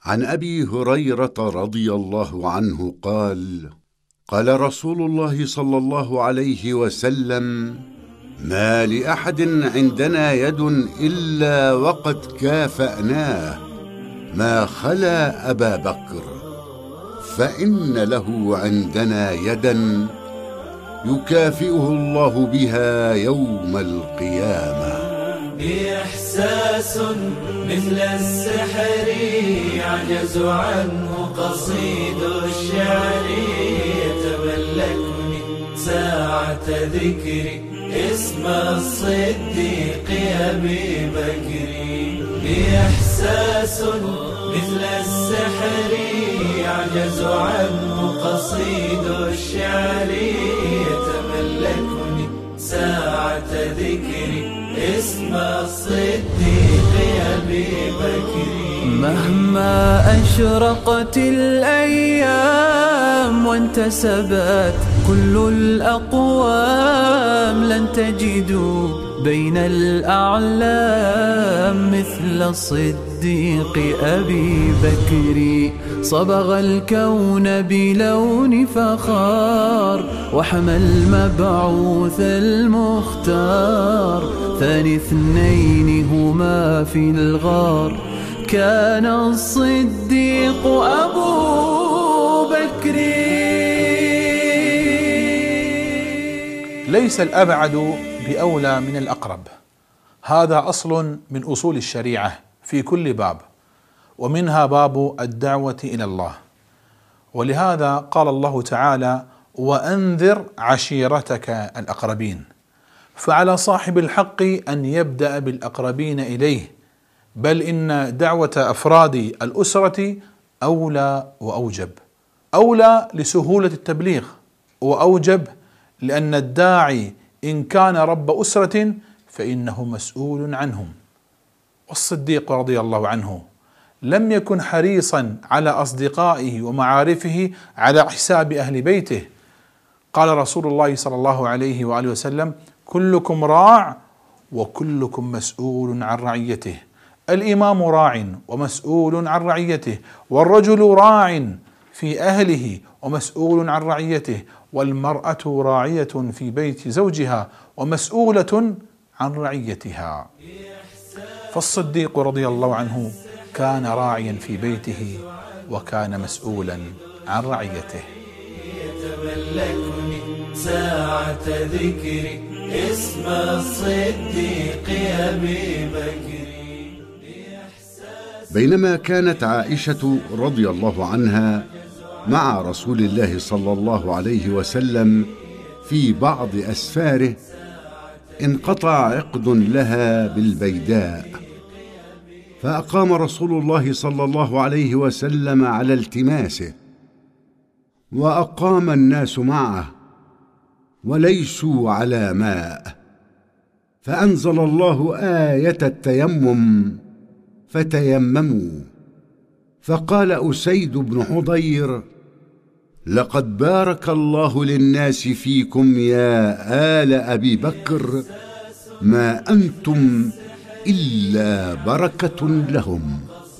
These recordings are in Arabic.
عن أبي هريرة رضي الله عنه قال: قال رسول الله صلى الله عليه وسلم: ما لأحد عندنا يد إلا وقد كافأناه ما خلا أبا بكر، فإن له عندنا يدا يكافئه الله بها يوم القيامة. إحساس مثل السحر يعجز عنه قصيد الشعر، يتملكني ساعة ذكري اسم الصديق أبي بكر. إحساس مثل السحر يعجز عنه قصيد الشعر، يتملكني ساعة ذكري اسم الصديق أبي بكر. مهما أشرقت الأيام وانتسبت كل الأقوام، لن تجدوا بين الأعلام مثل الصديق أبي بكر. صبغ الكون بلون فخار وحمى المبعوث المختار، ثاني اثنين هما في الغار كان الصديق أبو بكر. ليس الأبعد بأولى من الأقرب، هذا أصل من أصول الشريعة في كل باب، ومنها باب الدعوة إلى الله. ولهذا قال الله تعالى: وأنذر عشيرتك الأقربين. فعلى صاحب الحق أن يبدأ بالأقربين إليه، بل إن دعوة أفراد الأسرة أولى وأوجب. أولى لسهولة التبليغ، وأوجب لأن الداعي إن كان رب أسرة فإنه مسؤول عنهم. والصديق رضي الله عنه لم يكن حريصا على أصدقائه ومعارفه على حساب أهل بيته. قال رسول الله صلى الله عليه وآله وسلم: كلكم راع وكلكم مسؤول عن رعيته. الإمام راع ومسؤول عن رعيته، والرجل راع في أهله ومسؤول عن رعيته، والمرأة راعية في بيت زوجها ومسؤولة عن رعيتها. فالصديق رضي الله عنه كان راعيا في بيته وكان مسؤولا عن رعيته. يتملكني ساعة ذكري اسم الصديق أبي بكر. بينما كانت عائشة رضي الله عنها مع رسول الله صلى الله عليه وسلم في بعض أسفاره، انقطع عقد لها بالبيداء، فأقام رسول الله صلى الله عليه وسلم على التماسه، وأقام الناس معه وليسوا على ماء، فأنزل الله آية التيمم فتيمموا. فقال أسيد بن حضير: لقد بارك الله للناس فيكم يا آل أبي بكر، ما أنتم إلا بركة لهم.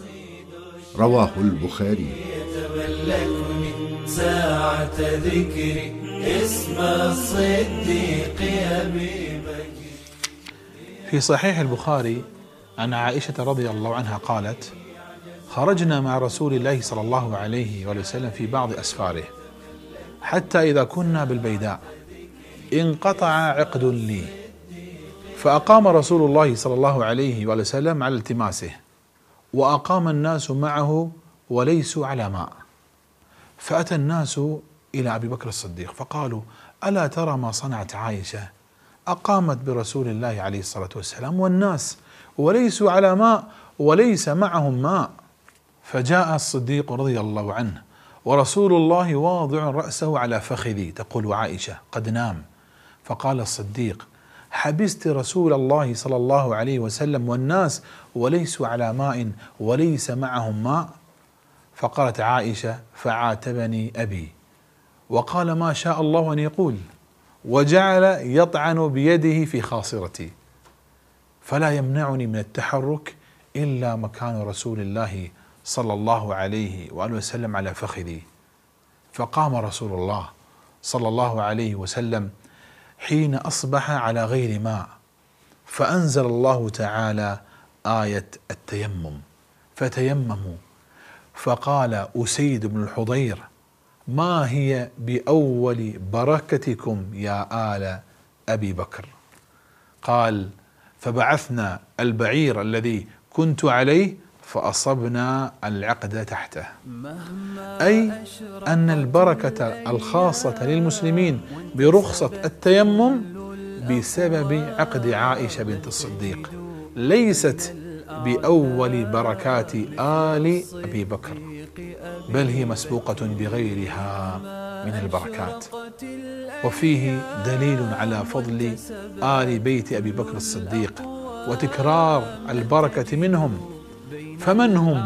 رواه البخاري. يتملكني ساعة ذكري اسم الصديق أبي بكر. في صحيح البخاري عن عائشة رضي الله عنها قالت: خرجنا مع رسول الله صلى الله عليه وسلم في بعض أسفاره، حتى إذا كنا بالبيداء انقطع عقد لي، فأقام رسول الله صلى الله عليه وسلم على التماسه، وأقام الناس معه وليسوا على ماء. فأتى الناس إلى أبي بكر الصديق فقالوا: ألا ترى ما صنعت عائشة؟ أقامت برسول الله عليه الصلاة والسلام والناس وليسوا على ماء وليس معهم ماء. فجاء الصديق رضي الله عنه ورسول الله واضع رأسه على فخذي، تقول عائشة: قد نام. فقال الصديق: حبست رسول الله صلى الله عليه وسلم والناس وليسوا على ماء وليس معهم ماء؟ فقالت عائشة: فعاتبني أبي وقال ما شاء الله أن يقول، وجعل يطعن بيده في خاصرتي، فلا يمنعني من التحرك إلا مكان رسول الله صلى الله عليه وآله وسلم على فخذي، فقام رسول الله صلى الله عليه وسلم حين أصبح على غير ماء، فأنزل الله تعالى آية التيمم، فتيمموا. فقال أسيد بن الحضير: ما هي بأول بركتكم يا آل أبي بكر؟ قال: فبعثنا البعير الذي كنت عليه فأصبنا العقد تحته، أي أن البركة الخاصة للمسلمين برخصة التيمم بسبب عقد عائشة بنت الصديق، ليست بأول بركات آل أبي بكر، بل هي مسبوقة بغيرها من البركات. وفيه دليل على فضل آل بيت أبي بكر الصديق وتكرار البركة منهم. فمن هم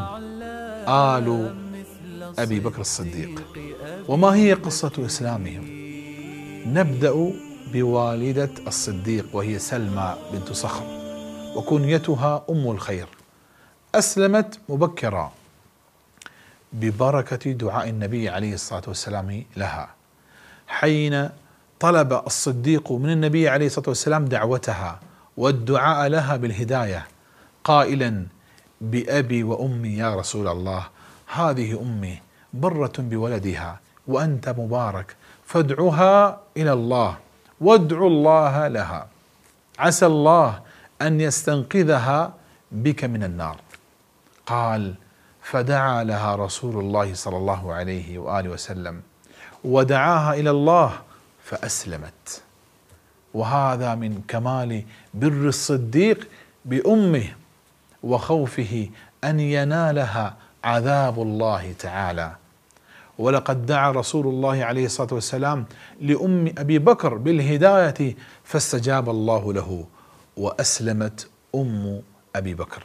آل أبي بكر الصديق؟ وما هي قصة إسلامهم؟ نبدأ بوالدة الصديق وهي سلمى بنت صخر، وكنيتها أم الخير. أسلمت مبكرا ببركة دعاء النبي عليه الصلاة والسلام لها، حين طلب الصديق من النبي عليه الصلاة والسلام دعوتها والدعاء لها بالهداية، قائلا: بأبي وأمي يا رسول الله، هذه أمي برة بولدها وأنت مبارك، فادعها إلى الله وادعوا الله لها، عسى الله أن يستنقذها بك من النار. قال: فدعا لها رسول الله صلى الله عليه وآله وسلم ودعاها إلى الله فأسلمت. وهذا من كمال بر الصديق بأمه وخوفه أن ينالها عذاب الله تعالى. ولقد دعا رسول الله عليه الصلاة والسلام لأم أبي بكر بالهداية فاستجاب الله له، وأسلمت أم أبي بكر،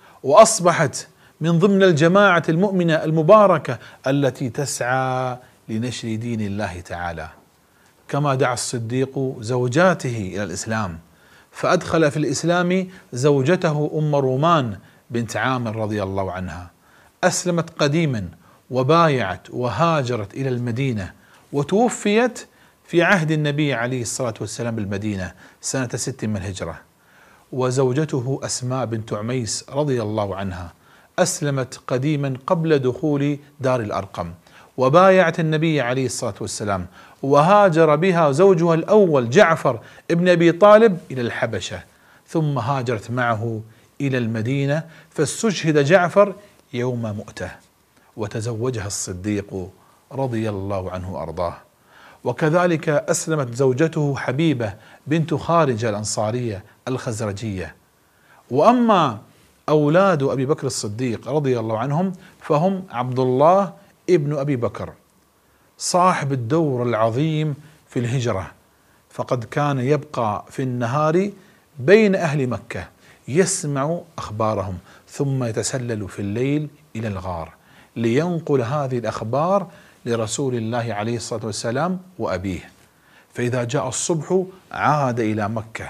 وأصبحت من ضمن الجماعة المؤمنة المباركة التي تسعى لنشر دين الله تعالى. كما دعا الصديق زوجاته إلى الإسلام، فأدخل في الإسلام زوجته أم رومان بنت عامر رضي الله عنها، أسلمت قديما وبايعت وهاجرت إلى المدينة، وتوفيت في عهد النبي عليه الصلاة والسلام بالمدينة سنة 6 من الهجرة. وزوجته أسماء بنت عميس رضي الله عنها أسلمت قديما قبل دخول دار الأرقم، وبايعت النبي عليه الصلاة والسلام، وهاجر بها زوجها الأول جعفر ابن أبي طالب إلى الحبشة، ثم هاجرت معه إلى المدينة، فاستشهد جعفر يوم مؤتة، وتزوجها الصديق رضي الله عنه وأرضاه. وكذلك أسلمت زوجته حبيبة بنت خارجة الأنصارية الخزرجية. وأما أولاد أبي بكر الصديق رضي الله عنهم فهم عبد الله ابن أبي بكر صاحب الدور العظيم في الهجرة، فقد كان يبقى في النهار بين أهل مكة يسمع أخبارهم، ثم يتسلل في الليل إلى الغار لينقل هذه الأخبار لرسول الله عليه الصلاة والسلام وأبيه، فإذا جاء الصبح عاد إلى مكة.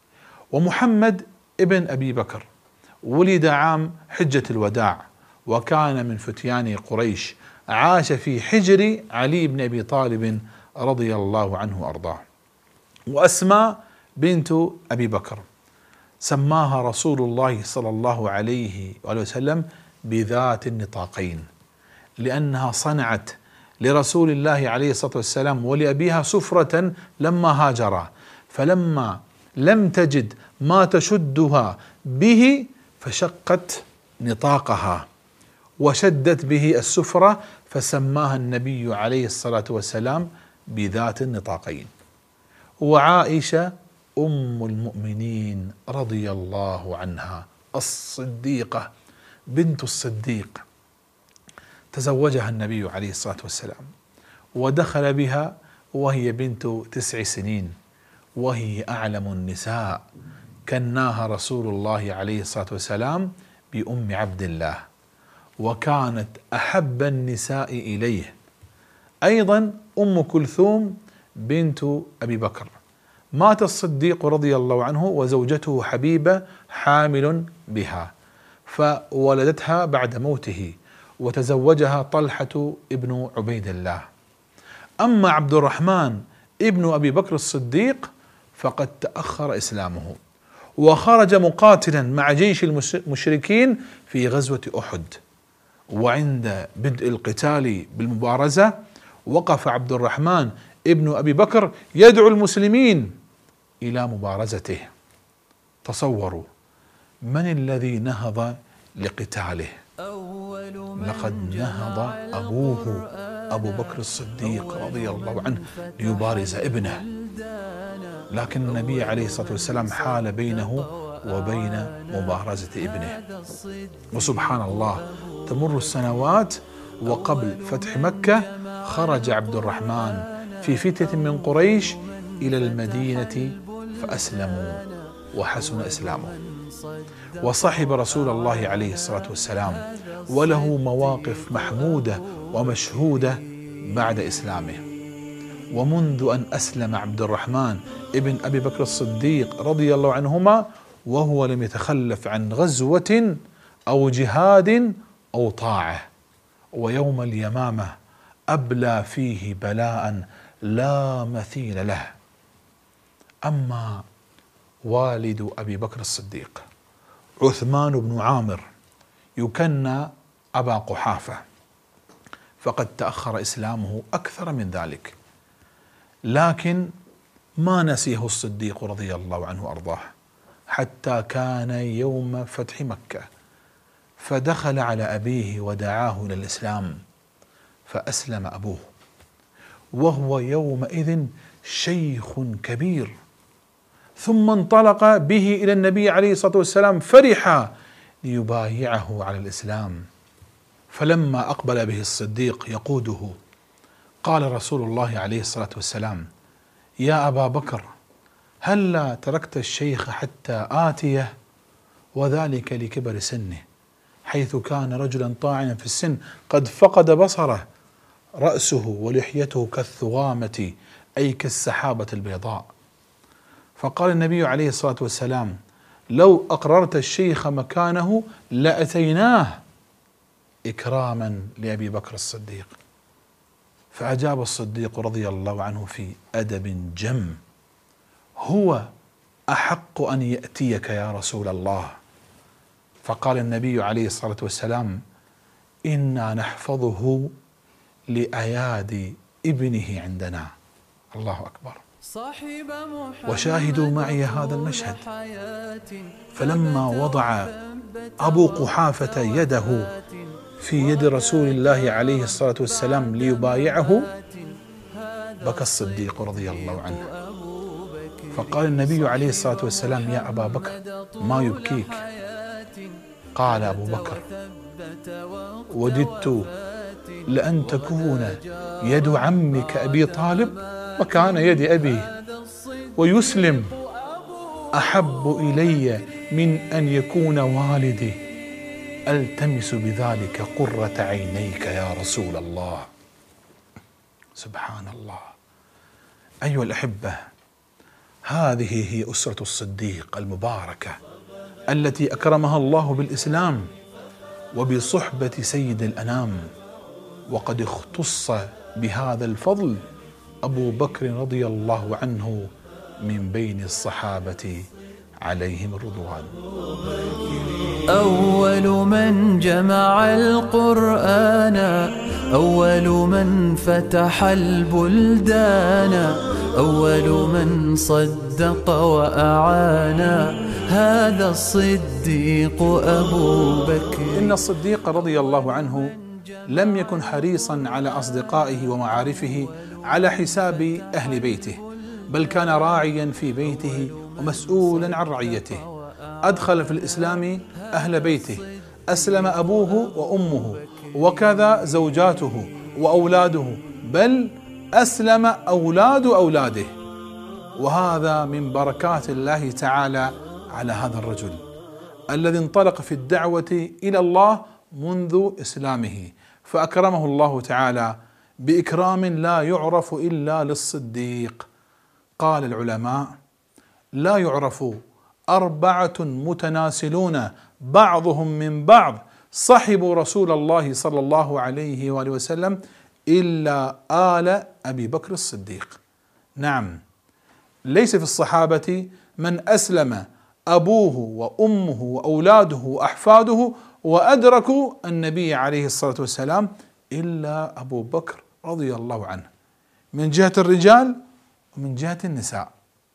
ومحمد ابن أبي بكر ولد عام حجة الوداع، وكان من فتيان قريش، عاش في حجر علي بن أبي طالب رضي الله عنه وأرضاه. وأسماء بنت أبي بكر سماها رسول الله صلى الله عليه وآله وسلم بذات النطاقين، لأنها صنعت لرسول الله عليه الصلاة والسلام ولأبيها سفرة لما هاجرا، فلما لم تجد ما تشدها به فشقت نطاقها وشدت به السفرة، فسماها النبي عليه الصلاة والسلام بذات النطاقين. وعائشة أم المؤمنين رضي الله عنها الصديقة بنت الصديق تزوجها النبي عليه الصلاة والسلام، ودخل بها وهي بنت 9 سنين، وهي أعلم النساء، كناها رسول الله عليه الصلاة والسلام بأم عبد الله، وكانت أحب النساء إليه. أيضا أم كلثوم بنت أبي بكر، مات الصديق رضي الله عنه وزوجته حبيبة حامل بها، فولدتها بعد موته، وتزوجها طلحة ابن عبيد الله. أما عبد الرحمن ابن أبي بكر الصديق فقد تأخر إسلامه، وخرج مقاتلا مع جيش المشركين في غزوة أحد، وعند بدء القتال بالمبارزة وقف عبد الرحمن ابن أبي بكر يدعو المسلمين إلى مبارزته. تصوروا من الذي نهض لقتاله؟ لقد نهض أبوه أبو بكر الصديق رضي الله عنه ليبارز ابنه، لكن النبي عليه الصلاة والسلام حال بينه وبين مبارزة ابنه. وسبحان الله تمر السنوات، وقبل فتح مكة خرج عبد الرحمن في فتية من قريش إلى المدينة فأسلموا وحسن إسلامه، وصحب رسول الله عليه الصلاة والسلام، وله مواقف محمودة ومشهودة بعد إسلامه. ومنذ أن أسلم عبد الرحمن ابن أبي بكر الصديق رضي الله عنهما وهو لم يتخلف عن غزوة أو جهاد أو طاعة، ويوم اليمامة أبلى فيه بلاء لا مثيل له. أما والد أبي بكر الصديق عثمان بن عامر يكنى أبا قحافة، فقد تأخر إسلامه أكثر من ذلك، لكن ما نسيه الصديق رضي الله عنه وأرضاه حتى كان يوم فتح مكة فدخل على أبيه ودعاه إلى الإسلام فأسلم أبوه، وهو يومئذ شيخ كبير، ثم انطلق به إلى النبي عليه الصلاة والسلام فرحا ليبايعه على الإسلام. فلما أقبل به الصديق يقوده قال رسول الله عليه الصلاة والسلام: يا أبا بكر، هلا تركت الشيخ حتى آتيه؟ وذلك لكبر سنه، حيث كان رجلا طاعنا في السن قد فقد بصره، رأسه ولحيته كالثغامة أي كالسحابة البيضاء. فقال النبي عليه الصلاة والسلام: لو أقررت الشيخ مكانه لأتيناه، إكراما لأبي بكر الصديق. فأجاب الصديق رضي الله عنه في أدب جم: هو أحق أن يأتيك يا رسول الله. فقال النبي عليه الصلاة والسلام: إنا نحفظه لأيادي ابنه عندنا. الله أكبر. وشاهدوا معي هذا المشهد. فلما وضع أبو قحافة يده في يد رسول الله عليه الصلاة والسلام ليبايعه بكى الصديق رضي الله عنه، فقال النبي عليه الصلاة والسلام: يا أبا بكر، ما يبكيك؟ قال أبو بكر: وددت لأن تكون يد عمك أبي طالب مكان يد أبي، ويسلم أحب إلي من أن يكون والدي، ألتمس بذلك قرة عينيك يا رسول الله. سبحان الله. أيها الأحبة، هذه هي أسرة الصديق المباركة التي أكرمها الله بالإسلام وبصحبة سيد الأنام، وقد اختص بهذا الفضل أبو بكر رضي الله عنه من بين الصحابة عليهم الرضوان. أول من جمع القرآن، أول من فتح البلدان، أول من صدق وأعان، هذا الصديق أبو بكر. إن الصديق رضي الله عنه لم يكن حريصا على أصدقائه ومعارفه على حساب أهل بيته، بل كان راعيا في بيته ومسؤولا عن رعيته. أدخل في الإسلام أهل بيته، أسلم أبوه وأمه، وكذا زوجاته وأولاده، بل أسلم أولاد أولاده. وهذا من بركات الله تعالى على هذا الرجل الذي انطلق في الدعوة إلى الله منذ إسلامه، فأكرمه الله تعالى بإكرام لا يعرف إلا للصديق. قال العلماء: لا يعرف 4 متناسلون بعضهم من بعض صحبوا رسول الله صلى الله عليه وآله وسلم إلا آل أبي بكر الصديق. نعم، ليس في الصحابة من أسلم أبوه وأمه وأولاده وأحفاده وأدركوا النبي عليه الصلاة والسلام إلا أبو بكر رضي الله عنه، من جهة الرجال ومن جهة النساء،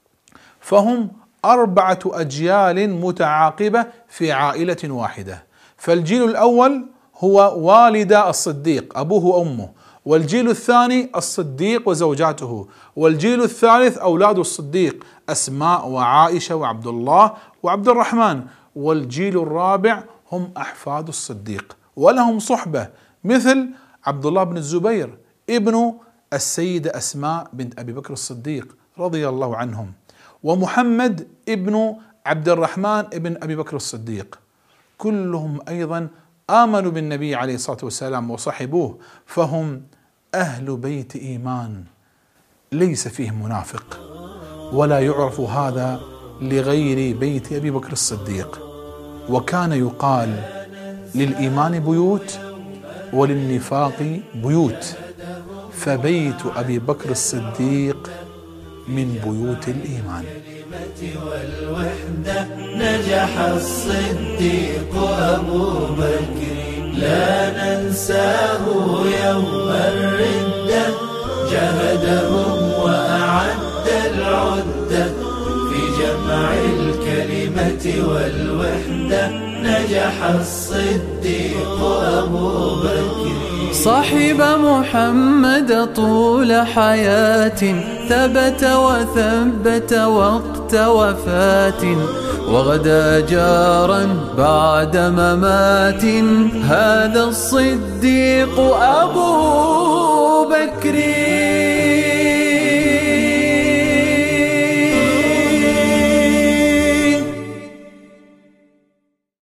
فهم 4 أجيال متعاقبة في عائلة واحدة. فالجيل الأول هو والد الصديق أبوه وأمه، والجيل الثاني الصديق وزوجاته، والجيل الثالث أولاد الصديق أسماء وعائشة وعبد الله وعبد الرحمن، والجيل الرابع هم أحفاد الصديق ولهم صحبة، مثل عبد الله بن الزبير ابن السيدة أسماء بنت أبي بكر الصديق رضي الله عنهم، ومحمد ابن عبد الرحمن ابن أبي بكر الصديق، كلهم أيضا آمنوا بالنبي عليه الصلاة والسلام وصحبوه، فهم أهل بيت إيمان ليس فيهم منافق، ولا يعرف هذا لغير بيت أبي بكر الصديق. وكان يقال للإيمان بيوت وللنفاق بيوت، فبيت أبي بكر الصديق من بيوت الإيمان. والوحدة نجح الصديق أبو بكر، لا ننساه يوم الردة، جهدهم وأعد العدة، في جمع الكلمة والوحدة نجح الصديق أبو بكر. صاحب محمد طول حياة، ثبت وثبت وقت وفاة، وغدا جارا بعد ممات، هذا الصديق أبو بكر.